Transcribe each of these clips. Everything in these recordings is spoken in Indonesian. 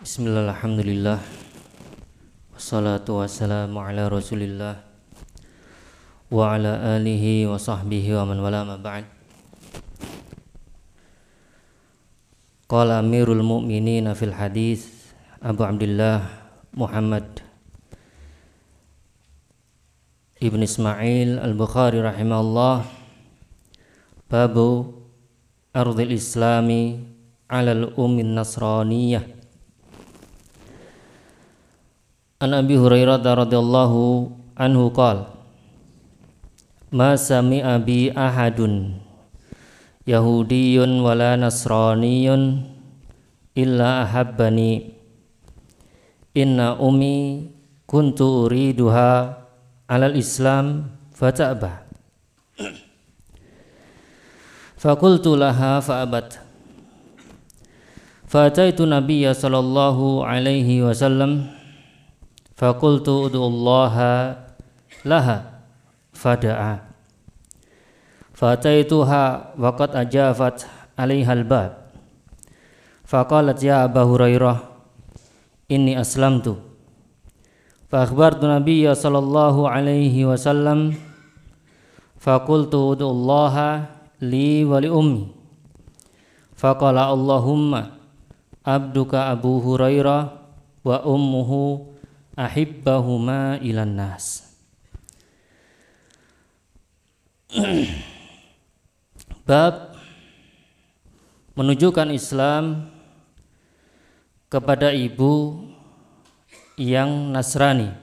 Bismillah, alhamdulillah, wassalatu wassalamu ala rasulillah wa ala alihi wa sahbihi wa man wala ma ba'd. Qala amirul mu'minin fil hadis Abu Abdullah Muhammad Ibn Ismail al-Bukhari rahimahullah, babu ardil islami alal ummin nasraniyah. An Abi Hurairah radhiyallahu anhu qala ma sami'a bi ahadun yahudiyyun wala nasraniyyun illa ahabbani inna ummi kuntu uriduha alal islam fata'ba faqultu laha fa'abat fataitu nabiyya sallallahu alaihi wasallam faqultu ud'ullaha laha fada'a fataituha waqad ajafat alaihal bab faqalat ya Aba Hurairah inni aslamtu fa akhbartu nabiyya sallallahu alaihi wasallam faqultu ud'ullaha li wa li ummi faqala Allahumma abduka Abu Hurairah wa ummuhu ahibbahuma ilan nas. Bab menunjukkan Islam kepada ibu yang Nasrani.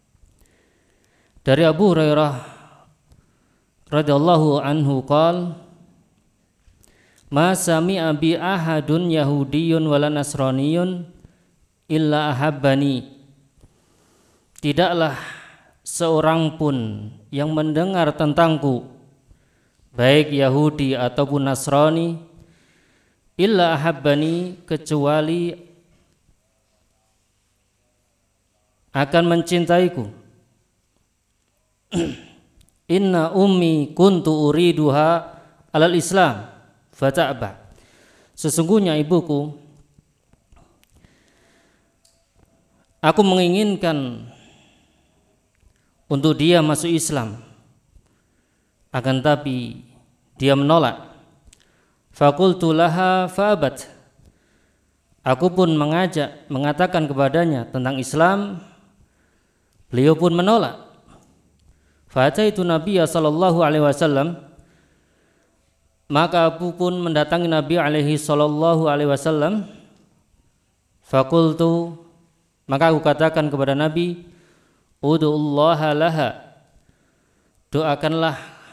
Dari Abu Hurairah radhiyallahu anhu qala ma sami'a bi ahadun yahudiyyun wala nasraniyyun illa ahabbani. Tidaklah seorang pun yang mendengar tentangku, baik Yahudi ataupun Nasrani, illa ahabbani, kecuali akan mencintaiku. Inna ummi kuntu uriduha alal islam fata'ba. Sesungguhnya ibuku, aku menginginkan untuk dia masuk Islam, akan tapi dia menolak. Faqultu laha fa'abat. Aku pun mengatakan kepadanya tentang Islam, beliau pun menolak. Fa'ataitu Nabiya sallallahu alaihi wasallam, maka aku pun mendatangi Nabi alaihi sallallahu alaihi wasallam. Faqultu, maka aku katakan kepada Nabi, ud'ullaha laha, doakanlah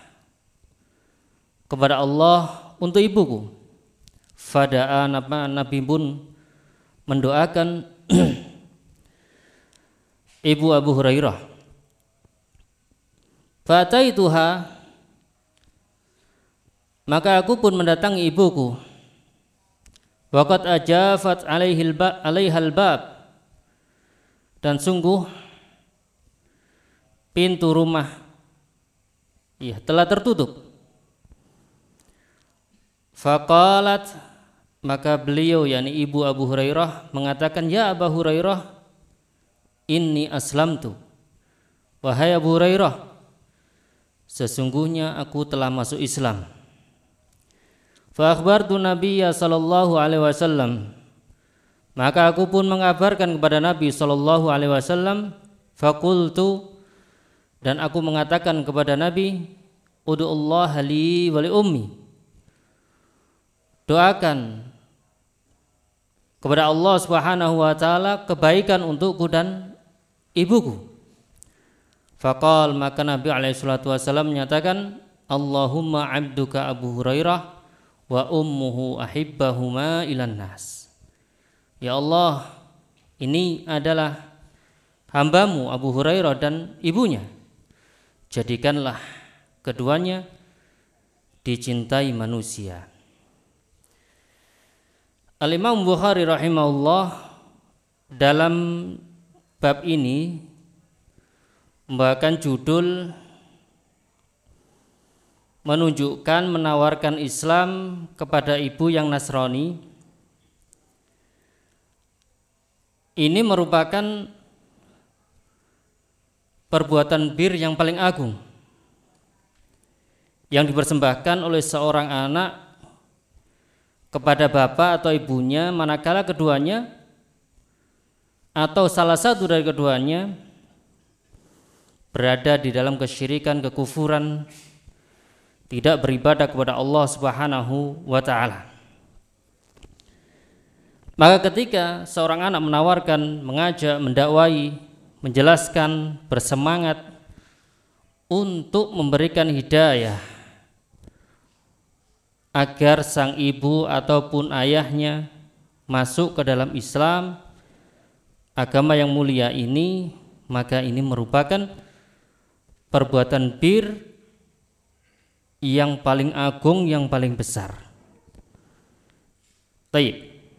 kepada Allah untuk ibuku. Fada'a, Nabi pun mendoakan ibu Abu Hurairah. Fataituha, maka aku pun mendatangi ibuku. Waqad ajafat alaihal bab, dan sungguh pintu rumah telah tertutup. Faqalat, maka beliau yakni ibu Abu Hurairah mengatakan, ya Aba Hurairah inni aslamtu, wahai Abu Hurairah, sesungguhnya aku telah masuk Islam. Fa akhbartu Nabiyya sallallahu alaihi wasallam, maka aku pun mengabarkan kepada Nabi sallallahu alaihi wasallam. Faqultu, dan aku mengatakan kepada Nabi, ud'ullaha li wa li ummi, doakan kepada Allah Subhanahu wa taala kebaikan untukku dan ibuku. Faqal, maka Nabi alaihi salatu wasallam menyatakan, Allahumma abduka Abu Hurairah wa ummuhu ahibbahuma ilan nas. Ya Allah, ini adalah hambamu Abu Hurairah dan ibunya, jadikanlah keduanya dicintai manusia. Al-Imam Bukhari rahimahullah dalam bab ini membawakan judul menunjukkan menawarkan Islam kepada ibu yang Nasrani ini merupakan perbuatan bir yang paling agung yang dipersembahkan oleh seorang anak kepada bapak atau ibunya manakala keduanya atau salah satu dari keduanya berada di dalam kesyirikan, kekufuran, tidak beribadah kepada Allah Subhanahu wa taala. Maka ketika seorang anak menawarkan, mengajak, mendakwai, menjelaskan, bersemangat untuk memberikan hidayah agar sang ibu ataupun ayahnya masuk ke dalam Islam, agama yang mulia ini, maka ini merupakan perbuatan bir yang paling agung, yang paling besar. Baik.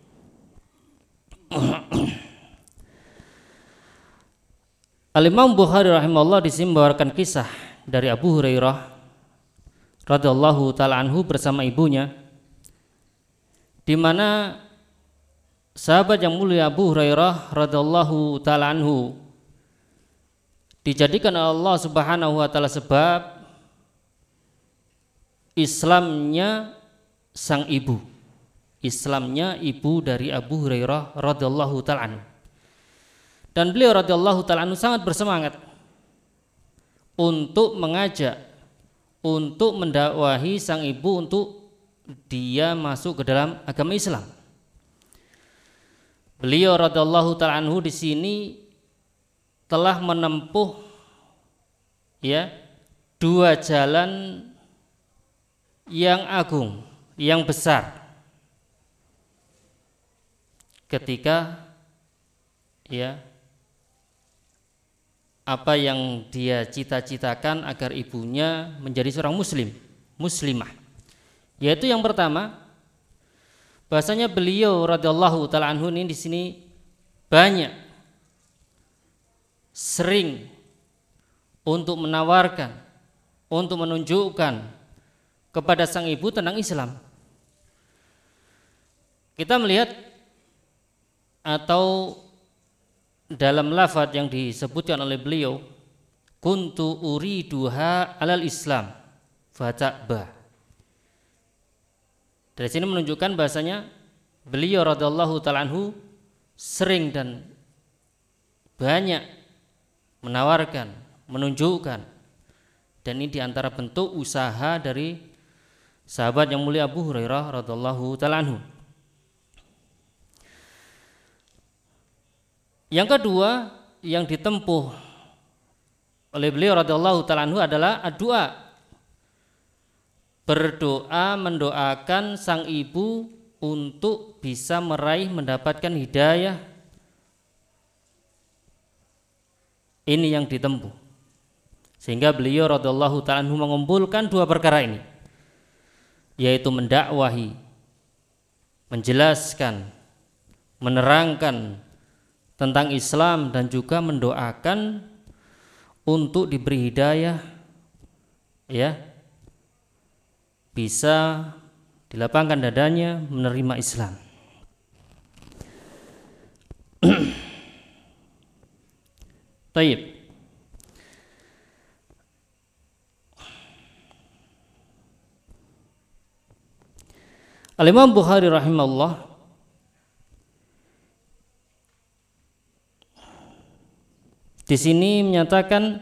Al-Imam Bukhari rahimahullah di sini membawakan kisah dari Abu Hurairah radhiyallahu taala anhu bersama ibunya, di mana sahabat yang mulia Abu Hurairah radhiyallahu taala anhu dijadikan Allah Subhanahu wa taala sebab Islamnya sang ibu, Islamnya ibu dari Abu Hurairah radhiyallahu taala anhu. Dan beliau radhiyallahu taala anhu sangat bersemangat untuk mengajak, untuk mendakwahi sang ibu untuk dia masuk ke dalam agama Islam. Beliau radhiyallahu taala anhu di sini telah menempuh dua jalan yang agung, yang besar ketika apa yang dia cita-citakan agar ibunya menjadi seorang muslimah, yaitu yang pertama, bahasanya beliau radhiyallahu taala anhu ini di sini banyak sering untuk menawarkan, untuk menunjukkan kepada sang ibu tentang Islam. Kita melihat atau dalam lafaz yang disebutkan oleh beliau, kuntu uriduha alal Islam fata'ba. Dari sini menunjukkan bahasanya beliau radhiyallahu taala anhu sering dan banyak menawarkan, menunjukkan, dan ini diantara bentuk usaha dari sahabat yang mulia Abu Hurairah radhiyallahu taala anhu. Yang kedua yang ditempuh oleh beliau radhiyallahu taala anhu adalah doa, berdoa mendoakan sang ibu untuk bisa meraih mendapatkan hidayah. Ini yang ditempuh, sehingga beliau radhiyallahu ta'ala anhu mengumpulkan dua perkara ini, yaitu mendakwahi, menjelaskan, menerangkan tentang Islam, dan juga mendoakan untuk diberi hidayah, bisa dilapangkan dadanya menerima Islam. Taib. Al-Imam Bukhari rahimahullah di sini menyatakan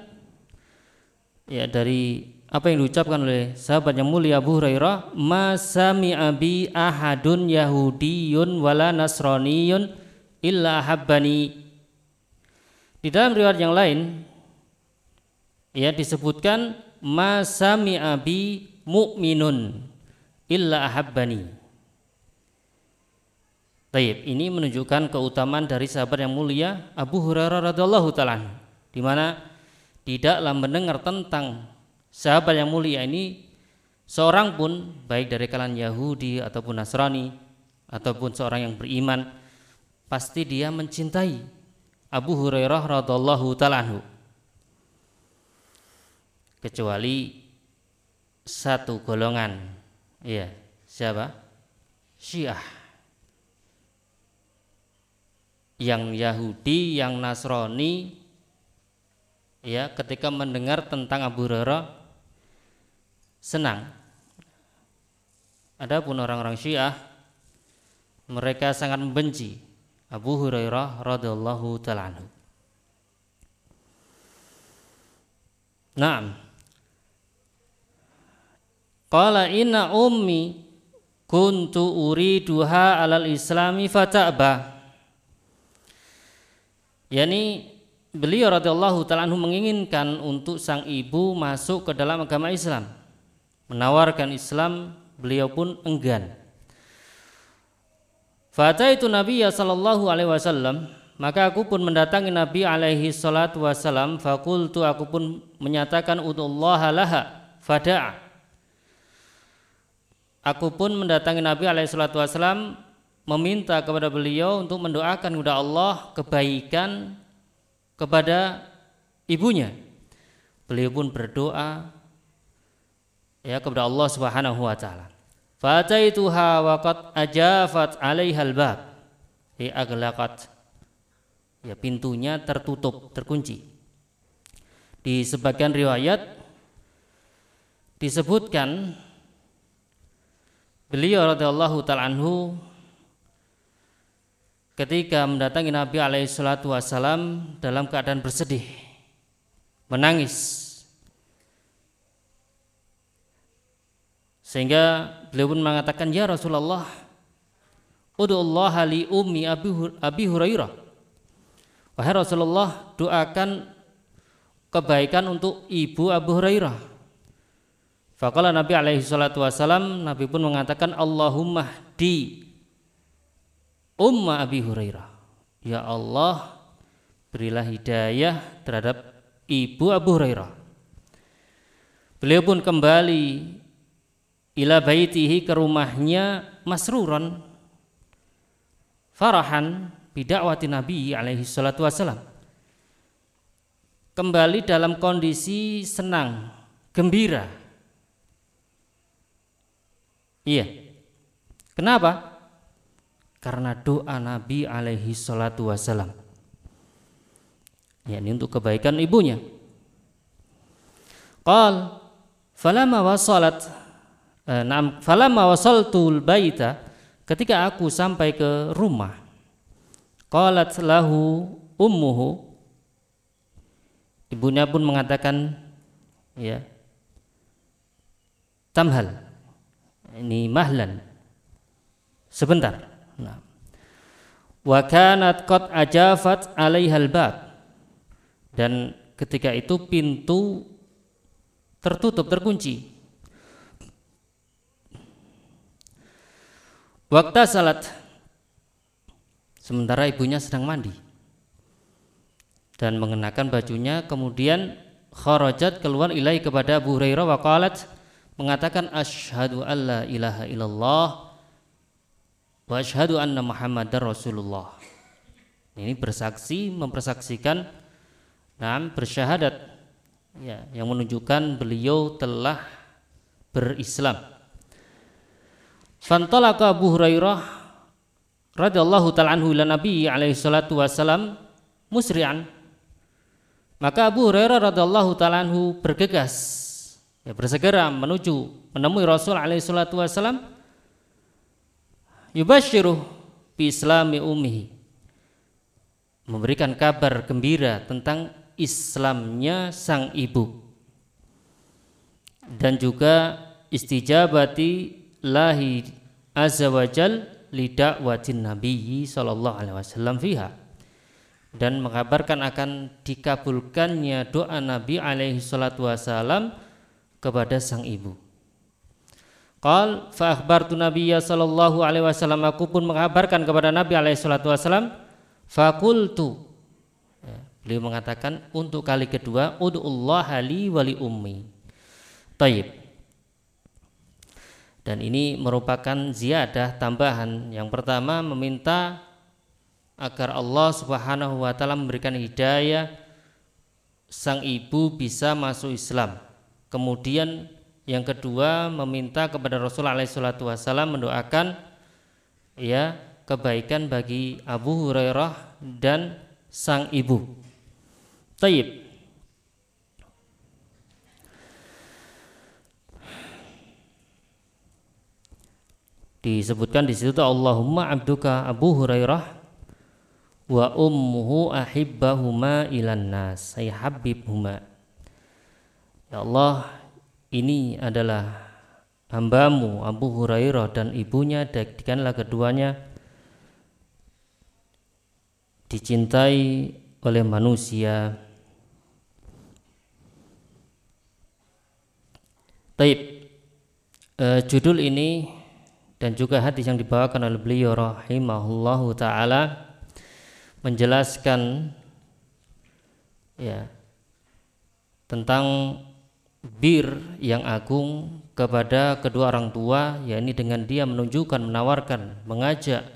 dari apa yang diucapkan oleh sahabat yang mulia Abu Hurairah, ma sami'a bi ahadun yahudiyun wala nasraniyun illa habbani. Di dalam riwayat yang lain disebutkan ma sami'a bi mu'minun illa ahabbani. Baik, ini menunjukkan keutamaan dari sahabat yang mulia Abu Hurairah radhiyallahu taala, di mana tidaklah mendengar tentang sahabat yang mulia ini seorang pun, baik dari kalangan Yahudi ataupun Nasrani ataupun seorang yang beriman, pasti dia mencintai Abu Hurairah radhiyallahu taala anhu, kecuali satu golongan, siapa? Syiah. yang Yahudi, yang Nasrani, ya, ketika mendengar tentang Abu Hurairah senang. Adapun orang-orang Syiah, mereka sangat membenci Abu Hurairah radhiyallahu ta'ala anhu. Naam. Qala inna ummi kuntu uriduha alal islami fata'ba. Yani beliau radhiyallahu ta'ala anhu menginginkan untuk sang ibu masuk ke dalam agama Islam, menawarkan Islam, beliau pun enggan. Fataitu Nabiyya sallallahu alaihi wasallam, maka aku pun mendatangi Nabi alaihi salatu wasallam. Fakultu, aku pun menyatakan udullaha laha fada'a. Aku pun mendatangi Nabi alaihi salatu wasallam, meminta kepada beliau untuk mendoakan kepada Allah kebaikan kepada ibunya. Beliau pun berdoa, ya, kepada Allah Subhanahu wa taala. Fataituha wa qad ajafat 'alaihal bab. Aglaqat. Ya, pintunya tertutup, terkunci. Di sebagian riwayat disebutkan beliau radhiyallahu ta'ala anhu ketika mendatangi Nabi alaihi salatu wasallam dalam keadaan bersedih, menangis, sehingga beliau pun mengatakan, ya Rasulullah, ud'ullaha li ummi Abi Hurairah. Wahai Rasulullah, doakan kebaikan untuk ibu Abu Hurairah. Faqala Nabi alaihi salatu wasallam, Nabi pun mengatakan, Allahumma hdi umma Abi Hurairah. Ya Allah, berilah hidayah terhadap ibu Abu Hurairah. Beliau pun kembali ila baitihi, ke rumahnya, masruran, farahan bidakwati Nabi alaihi salatu wasallam. Kembali dalam kondisi senang, gembira. Iya. Kenapa? Karena doa Nabi alaihi salatu wasallam. Ya, ini untuk kebaikan ibunya. Qal falamma wasaltul baita, ketika aku sampai ke rumah, qalat lahu ummuhu, ibunya pun mengatakan, ya, tamhal, ini mahlan, sebentar. Nah, wa kanat qad ajafat 'alaihal bab, dan ketika itu pintu tertutup, terkunci. Waktu salat, sementara ibunya sedang mandi dan mengenakan bajunya, kemudian kharajat, keluar, ilai, kepada Abu Hurairah, wa qalat, mengatakan, asyhadu alla ilaha illallah wa asyhadu anna Muhammadar Rasulullah. Ini bersaksi, mempersaksikan, bersyahadat, ya, yang menunjukkan beliau telah berislam. Fantalaqa Abu Hurairah radhiyallahu ta'ala anhu ila Nabi alaihi salatu wasalam musri'an. Maka Abu Hurairah radhiyallahu ta'ala anhu bergegas, ya, bersegera menemui Rasul alaihi salatu wasalam, yubashiruh bi islami ummihi, memberikan kabar gembira tentang Islamnya sang ibu, dan juga istijabati lahi azza wajal lidakwatin nabiyyi sallallahu alaihi wasallam fiha, dan mengabarkan akan dikabulkannya doa Nabi alaihi salatu wasallam kepada sang ibu. Qal fa akhbartu nabiyya sallallahu alaihi wasallam, aku pun mengabarkan kepada Nabi alaihi salatu wasallam. Fakultu, ya, beliau mengatakan untuk kali kedua, ud'ullaha li wa li ummi. Taib. Dan ini merupakan ziyadah, tambahan. Yang pertama, meminta agar Allah Subhanahu wa taala memberikan hidayah sang ibu bisa masuk Islam. Kemudian yang kedua, meminta kepada Rasulullah SAW mendoakan, ya, kebaikan bagi Abu Hurairah dan sang ibu. Taib. Disebutkan di situ Allahumma abduka Abu Hurairah wa ummuhu ahibbahuma ilan nas, ay habibhuma. Ya Allah, ini adalah hambamu Abu Hurairah dan ibunya, jadikanlah keduanya dicintai oleh manusia. Taib. Judul ini dan juga hadis yang dibawakan oleh beliau rahimahullahu taala menjelaskan ya tentang bir yang agung kepada kedua orang tua, yakni dengan dia menunjukkan, menawarkan, mengajak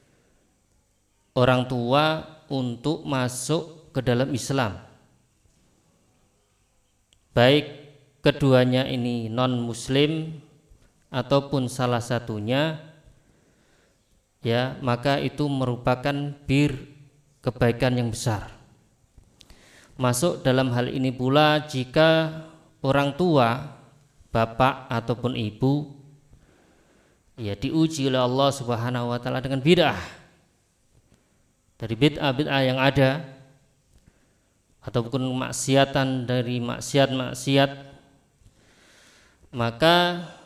orang tua untuk masuk ke dalam Islam, baik keduanya ini non muslim ataupun salah satunya, ya, maka itu merupakan bir kebaikan yang besar. Masuk dalam hal ini pula jika orang tua, bapak ataupun ibu, ya, diuji oleh Allah Subhanahu wa taala dengan bid'ah, dari bid'ah yang ada ataupun maksiatan dari maksiat-maksiat, maka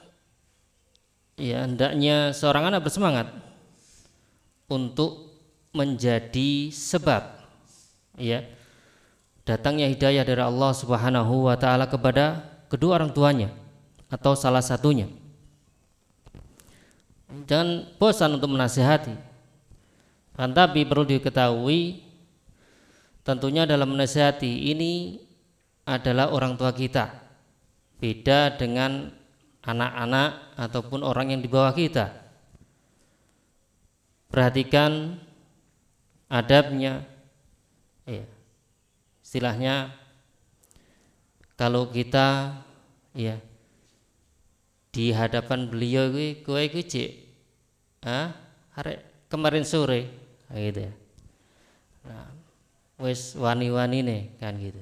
ya hendaknya seorang anak bersemangat untuk menjadi sebab ya datangnya hidayah dari Allah Subhanahu wa taala kepada kedua orang tuanya atau salah satunya. Jangan bosan untuk menasihati. Tapi perlu diketahui, tentunya dalam menasihati ini adalah orang tua kita. Beda dengan anak-anak ataupun orang yang di bawah kita. Perhatikan adabnya, ya. Istilahnya kalau kita ya di hadapan beliau kowe cek arek kemarin sore gitu ya. Nah, wis wani-wani nih kan gitu.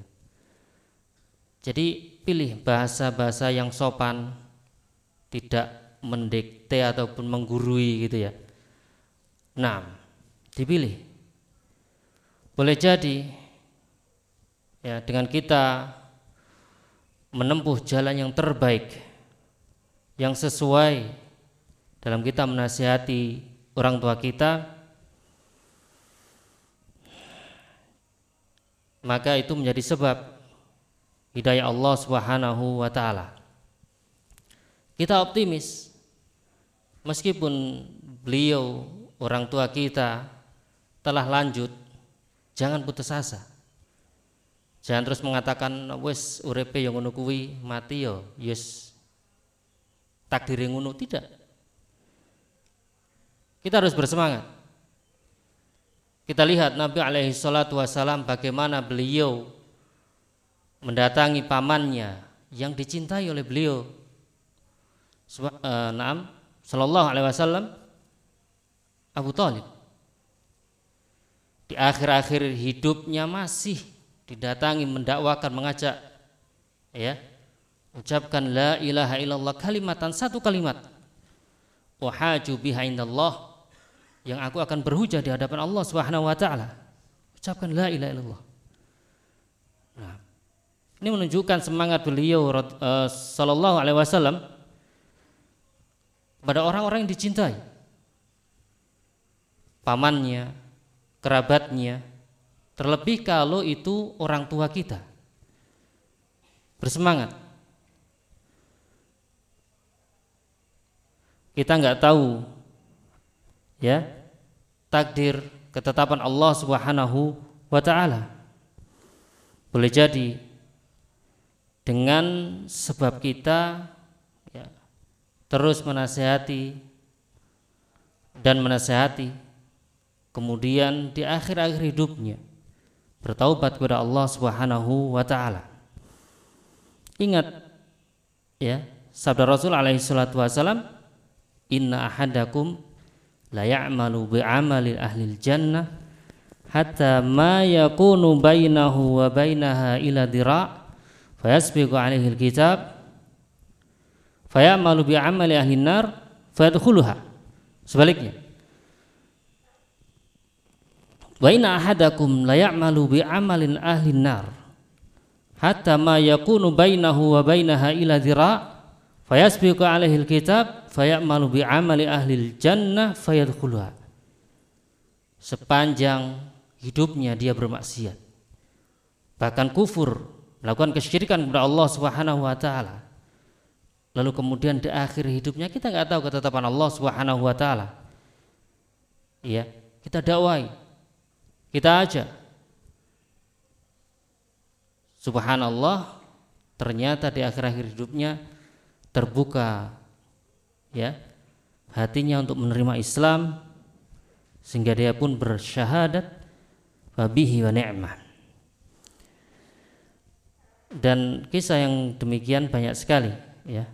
Jadi pilih bahasa-bahasa yang sopan, tidak mendikte ataupun menggurui gitu ya. Nah, dipilih. Boleh jadi ya dengan kita menempuh jalan yang terbaik, yang sesuai dalam kita menasihati orang tua kita, maka itu menjadi sebab hidayah Allah Subhanahu wa taala. Kita optimis meskipun beliau orang tua kita telah lanjut, jangan putus asa. Jangan terus mengatakan wis urepe yang ngono kuwi, mati yo yes takdir yang ngono, tidak. Kita harus bersemangat. Kita lihat Nabi alaihi salatu wasalam bagaimana beliau mendatangi pamannya yang dicintai oleh beliau sallallahu alaihi wasallam, Abu Thalib. Di akhir-akhir hidupnya masih didatangi, mendakwakan, mengajak, ya, ucapkan la ilaha illallah, kalimatan, satu kalimat, wahaju biha indallah, yang aku akan berhujah di hadapan Allah Subhanahu wa taala. Ucapkan la ilaha illallah. Nah, ini menunjukkan semangat beliau sallallahu alaihi wasallam pada orang-orang yang dicintai, pamannya, kerabatnya, terlebih kalau itu orang tua kita. Bersemangat. Kita nggak tahu ya takdir ketetapan Allah Subhanahu wa taala. Boleh jadi dengan sebab kita ya, terus menasihati dan menasihati, kemudian di akhir-akhir hidupnya bertaubat kepada Allah Subhanahu wa taala. Ingat ya sabda Rasul alaihi salatu wasalam, inna ahadakum la ya'malu bi'amali ahlil jannah hatta ma yakunu bainahu wa bainaha ila dira' fayasbiqu alaihi alkitab fayamalu bi'amali ahlin nar fayadkhuluha. Sebaliknya, wa inna ahadakum la ya'malu bi'amalin ahlin nar hatta ma yakunu bainahu wa bainaha ila dira' fayasbiqu alaihi alkitab fayamalu bi'amali ahlil jannah fayadkhuluha. Sepanjang hidupnya dia bermaksiat, bahkan kufur, melakukan kesyirikan kepada Allah Subhanahu wa taala, lalu kemudian di akhir hidupnya kita nggak tahu ketetapan Allah Subhanahu wa taala, ya, kita dakwai, kita ajak, subhanallah, ternyata di akhir-akhir hidupnya terbuka, ya, hatinya untuk menerima Islam, sehingga dia pun bersyahadat wabihi wa ni'mah. Dan kisah yang demikian banyak sekali, ya.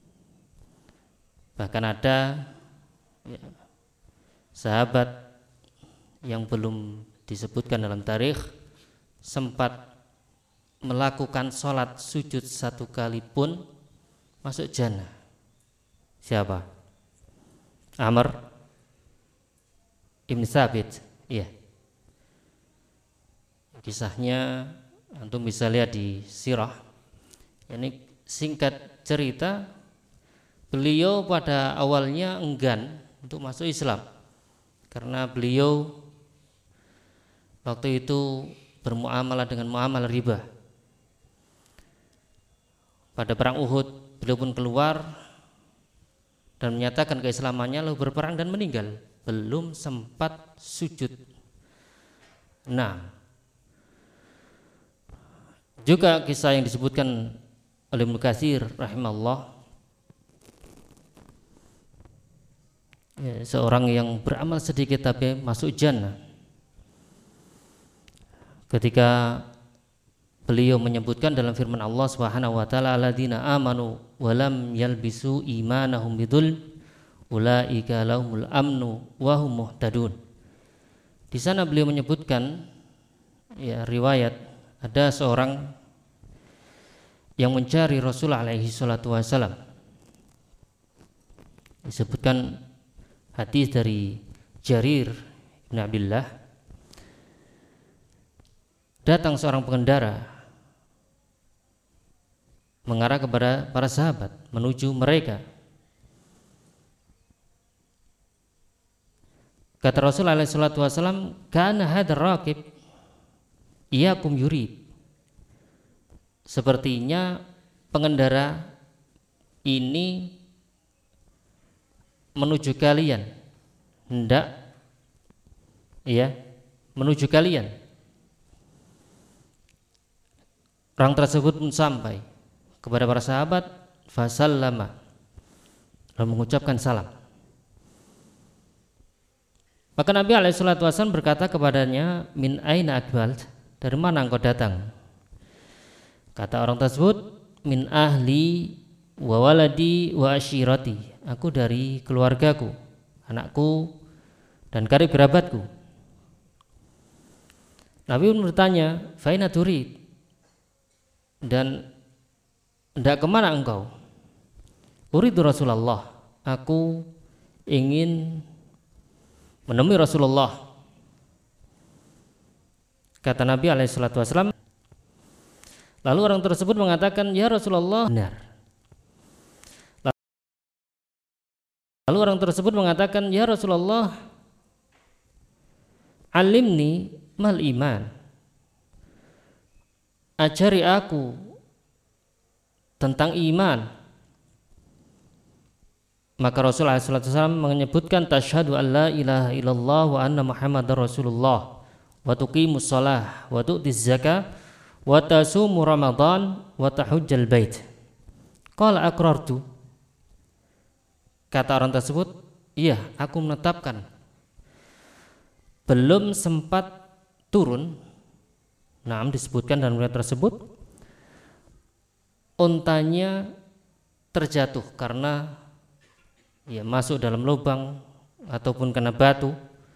Bahkan ada, ya, sahabat yang belum disebutkan dalam tarikh sempat melakukan sholat sujud 1 kali pun masuk jannah. Siapa? Amr ibn Thabit. Iya. Kisahnya antum bisa lihat di sirah. Ini singkat cerita, beliau pada awalnya enggan untuk masuk Islam karena beliau waktu itu bermuamalah dengan muamalah riba. Pada perang Uhud beliau pun keluar dan menyatakan keislamannya, lalu berperang dan meninggal, belum sempat sujud. Nah, juga kisah yang disebutkan oleh Ibnu Katsir rahimahullah, ya, seorang yang beramal sedikit tapi masuk jannah, ketika beliau menyebutkan dalam firman Allah Subhanahu wa taala, alladzina amanu wa lam yalbisu imanahum bidzulm ulaika lahumul amnu wa hum muhtadun. Di sana beliau menyebutkan, ya, riwayat ada seorang yang mencari Rasul alaihi salatu wasalam. Disebutkan hadis dari Jarir bin Abdullah, datang seorang pengendara mengarah kepada para sahabat menuju mereka. Kata Rasul alaihi salatu wasalam, kana hadzal raqib iyyakum yurid. Sepertinya pengendara ini menuju kalian, hendak, ya, menuju kalian. Orang tersebut pun sampai kepada para sahabat, fasallama, lalu mengucapkan salam. Maka Nabi SAW berkata kepadanya, min aina aqbalt, dari mana engkau datang? Kata orang tersebut, min ahli wa waladi wa ashirati, aku dari keluargaku, anakku dan karib kerabatku. Nabi pun bertanya, faina turid, dan hendak kemana engkau? Uridu Rasulullah, aku ingin menemui Rasulullah. Kata Nabi SAW. Lalu orang tersebut mengatakan, ya Rasulullah, benar. Lalu orang tersebut mengatakan, ya Rasulullah, alimni mal iman, ajari aku tentang iman. Maka Rasulullah SAW menyebutkan, tasyhadu an la ilaha illallah wa anna muhammadar rasulullah wa tuqimus shalah wa tu'tiz zakah wa tasumu ramadan wa tahujjal bait. Qala aqrartu. Kata orang tersebut, iya, aku menetapkan. Belum sempat turun, nah, disebutkan dalam riwayat tersebut, untanya terjatuh karena, ya, masuk dalam lubang ataupun kena batu,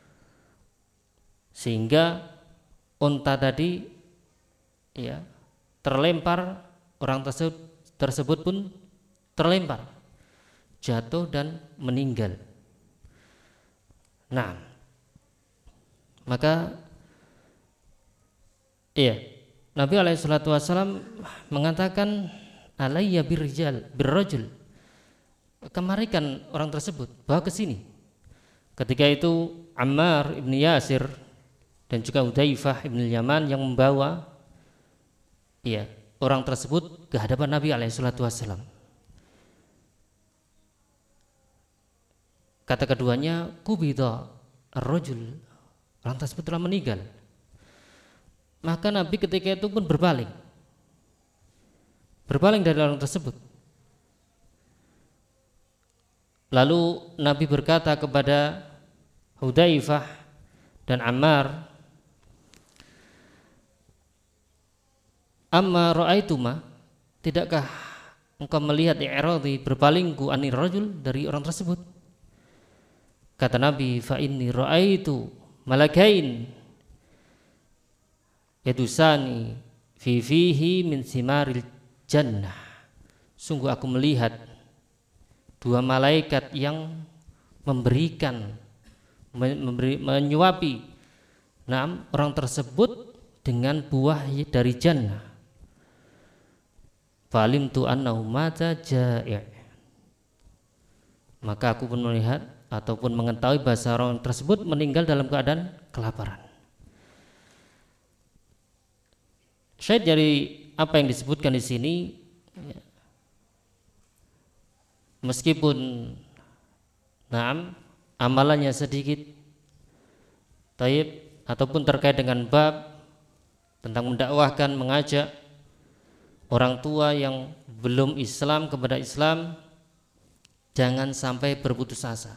sehingga unta tadi ya terlempar, orang tersebut pun terlempar, jatuh dan meninggal. Nah, maka Nabi SAW mengatakan alayya birrajul, kemarikan orang tersebut, bawa ke sini. Ketika itu Ammar ibn Yasir dan juga Hudzaifah ibn Yaman yang membawa orang tersebut ke hadapan Nabi SAW. Kata keduanya, kubida ar-rajul, orang tersebut telah meninggal. Maka Nabi ketika itu pun berpaling dari orang tersebut. Lalu Nabi berkata kepada Hudzaifah dan Ammar, amma ra'aituma, tidakkah engkau melihat i'radi, berpalingku anir rajul, dari orang tersebut? Kata Nabi, fa inni ra'aitu malakain yadusani fi fihi min simaril jannah. Sungguh aku melihat dua malaikat yang memberikan, menyuapi orang tersebut dengan buah dari jannah. Falimtu annahu mata ja'i', maka aku pun melihat ataupun mengetahui bahasa orang tersebut meninggal dalam keadaan kelaparan. Syahid dari apa yang disebutkan di sini, meskipun amalannya sedikit, taib, ataupun terkait dengan bab tentang mendakwahkan, mengajak orang tua yang belum Islam kepada Islam, jangan sampai berputus asa.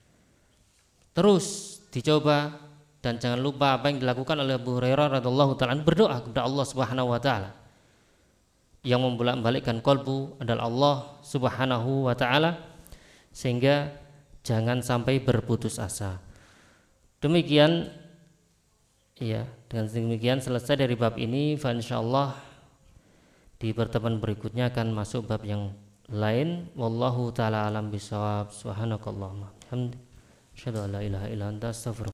Terus dicoba, dan jangan lupa apa yang dilakukan oleh Abu Hurairah radhiyallahu ta'ala, berdoa kepada Allah Subhanahu wa taala. Yang membolak-balikkan kalbu adalah Allah Subhanahu wa taala, sehingga jangan sampai berputus asa. Demikian dengan demikian selesai dari bab ini. Fa insyaallah di pertemuan berikutnya akan masuk bab yang lain. Wallahu taala alam bisawab. Subhanakallahumma hamdika asyhadu an la ilaha illa anta astaghfiruka